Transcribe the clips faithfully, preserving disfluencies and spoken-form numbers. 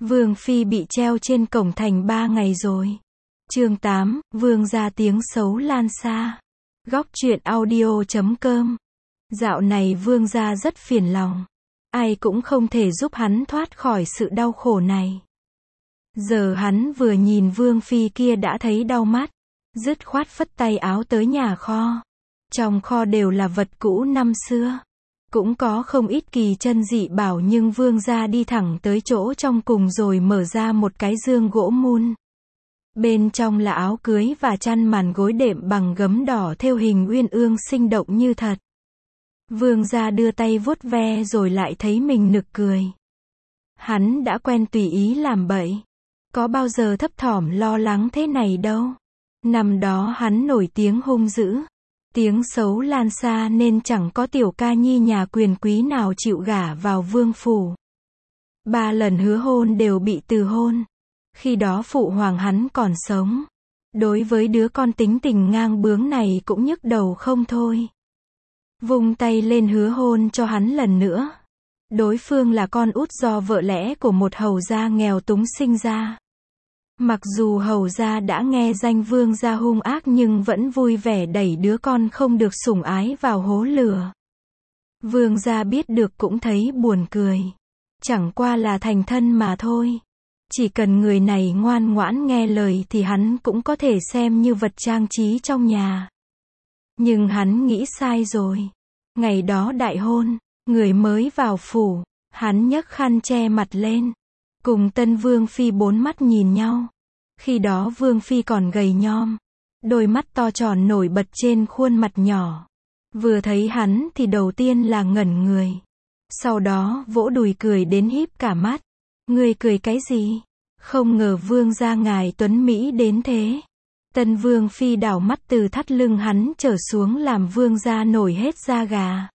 Vương phi bị treo trên cổng thành ba ngày rồi. Chương tám, Vương gia tiếng xấu lan xa. Góc truyện audio chấm com. Dạo này Vương gia rất phiền lòng. Ai cũng không thể giúp hắn thoát khỏi sự đau khổ này. Giờ hắn vừa nhìn Vương phi kia đã thấy đau mắt. Dứt khoát phất tay áo tới nhà kho. Trong kho đều là vật cũ năm xưa. Cũng có không ít kỳ chân dị bảo, nhưng Vương gia đi thẳng tới chỗ trong cùng rồi mở ra một cái dương gỗ mun. Bên trong là áo cưới và chăn màn gối đệm bằng gấm đỏ thêu hình uyên ương sinh động như thật. Vương gia đưa tay vuốt ve rồi lại thấy mình nực cười. Hắn đã quen tùy ý làm bậy. Có bao giờ thấp thỏm lo lắng thế này đâu. Năm đó hắn nổi tiếng hung dữ. Tiếng xấu lan xa nên chẳng có tiểu ca nhi nhà quyền quý nào chịu gả vào vương phủ. Ba lần hứa hôn đều bị từ hôn. Khi đó phụ hoàng hắn còn sống. Đối với đứa con tính tình ngang bướng này cũng nhức đầu không thôi. Vung tay lên hứa hôn cho hắn lần nữa. Đối phương là con út do vợ lẽ của một hầu gia nghèo túng sinh ra. Mặc dù hầu gia đã nghe danh Vương gia hung ác nhưng vẫn vui vẻ đẩy đứa con không được sủng ái vào hố lửa. Vương gia biết được cũng thấy buồn cười. Chẳng qua là thành thân mà thôi. Chỉ cần người này ngoan ngoãn nghe lời thì hắn cũng có thể xem như vật trang trí trong nhà. Nhưng hắn nghĩ sai rồi. Ngày đó đại hôn, người mới vào phủ, hắn nhấc khăn che mặt lên. Cùng tân vương phi bốn mắt nhìn nhau. Khi đó vương phi còn gầy nhom. Đôi mắt to tròn nổi bật trên khuôn mặt nhỏ. Vừa thấy hắn thì đầu tiên là ngẩn người. Sau đó vỗ đùi cười đến híp cả mắt. Ngươi cười cái gì? Không ngờ vương gia ngài tuấn Mỹ đến thế. Tân vương phi đảo mắt từ thắt lưng hắn trở xuống làm vương gia nổi hết da gà.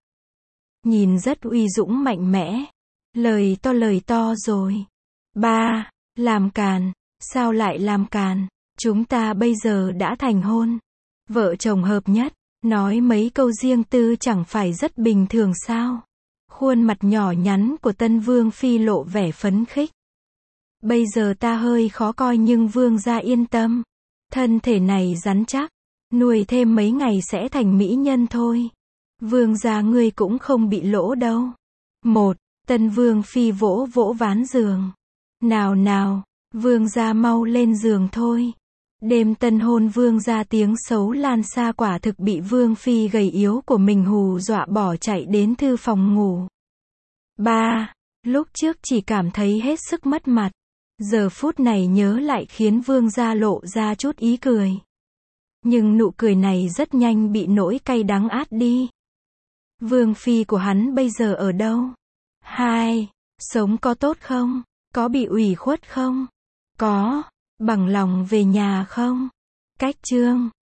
Nhìn rất uy dũng mạnh mẽ. Lời to lời to rồi. Ba, làm càn. Sao lại làm càn? Chúng ta bây giờ đã thành hôn. Vợ chồng hợp nhất. Nói mấy câu riêng tư chẳng phải rất bình thường sao? Khuôn mặt nhỏ nhắn của tân vương phi lộ vẻ phấn khích. Bây giờ ta hơi khó coi nhưng vương gia yên tâm. Thân thể này rắn chắc. Nuôi thêm mấy ngày sẽ thành mỹ nhân thôi. Vương gia ngươi cũng không bị lỗ đâu. Một, tân vương phi vỗ vỗ ván giường. Nào nào, vương gia mau lên giường thôi. Đêm tân hôn vương gia tiếng xấu lan xa quả thực bị vương phi gầy yếu của mình hù dọa bỏ chạy đến thư phòng ngủ. Ba, lúc trước chỉ cảm thấy hết sức mất mặt. Giờ phút này nhớ lại khiến vương gia lộ ra chút ý cười. Nhưng nụ cười này rất nhanh bị nỗi cay đắng át đi. Vương phi của hắn bây giờ ở đâu? Hai, sống có tốt không? Có bị ủy khuất không? Có, bằng lòng về nhà không? Cách chương